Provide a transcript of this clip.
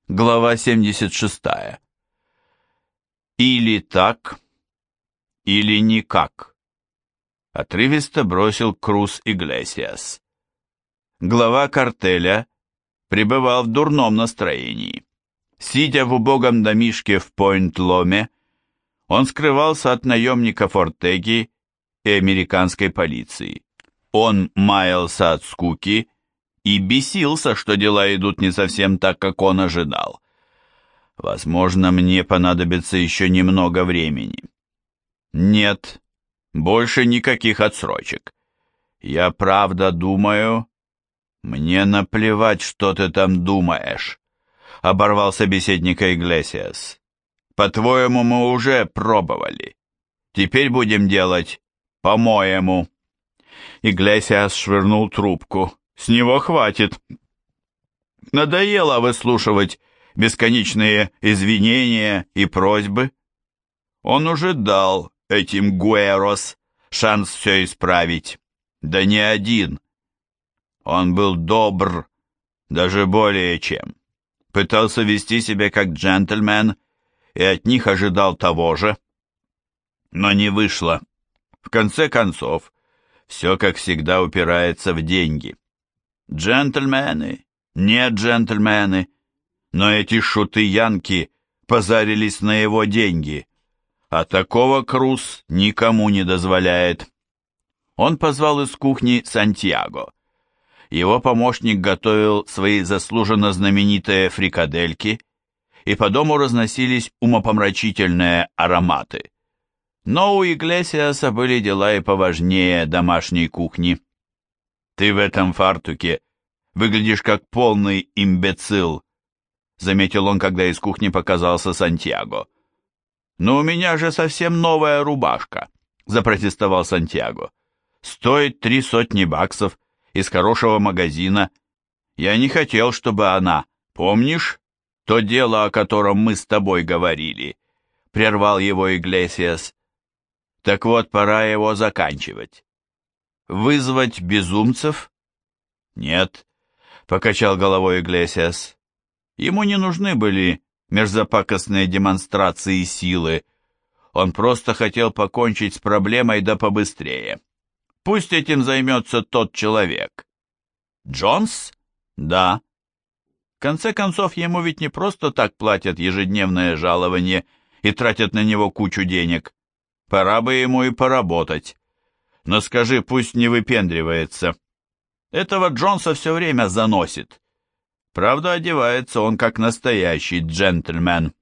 Глава 76. Или так, или никак. Отрывисто бросил Крус Иглесиас. Глава картеля пребывал в дурном настроении. Сидя в убогом домишке в Пойнт-Ломе, он скрывался от наемников Ортеги и американской полиции. Он маялся от скуки и бесился, что дела идут не совсем так, как он ожидал. Возможно, мне понадобится еще немного времени. Нет, больше никаких отсрочек. Я правда думаю... Мне наплевать, что ты там думаешь, оборвал собеседника Иглесиас. По-твоему, мы уже пробовали. Теперь будем делать по-моему. Иглесиас швырнул трубку. С него хватит. Надоело выслушивать бесконечные извинения и просьбы. Он уже дал этим Гуэрос шанс все исправить. Да не один. Он был добр, даже более чем. Пытался вести себя как джентльмен и от них ожидал того же. Но не вышло. В конце концов, все, как всегда, упирается в деньги. Джентльмены, не джентльмены, но эти шуты-янки позарились на его деньги, а такого Крус никому не дозволяет. Он позвал из кухни Сантьяго. Его помощник готовил свои заслуженно знаменитые фрикадельки, и по дому разносились умопомрачительные ароматы. Но у Иглесиаса были дела и поважнее домашней кухни. «Ты в этом фартуке выглядишь как полный имбецил», заметил он, когда из кухни показался Сантьяго. «Но у меня же совсем новая рубашка», запротестовал Сантьяго. «Стоит $300 из хорошего магазина. Я не хотел, чтобы она... Помнишь, то дело, о котором мы с тобой говорили?» Прервал его Иглесиас. «Так вот, пора его заканчивать. Вызвать безумцев?» «Нет», — покачал головой Иглесиас. Ему не нужны были мерзопакостные демонстрации силы. Он просто хотел покончить с проблемой да побыстрее. Пусть этим займется тот человек. Джонс? Да. В конце концов, ему ведь не просто так платят ежедневное жалование и тратят на него кучу денег. Пора бы ему и поработать. Но скажи, пусть не выпендривается. Этого Джонса все время заносит. Правда, одевается он как настоящий джентльмен.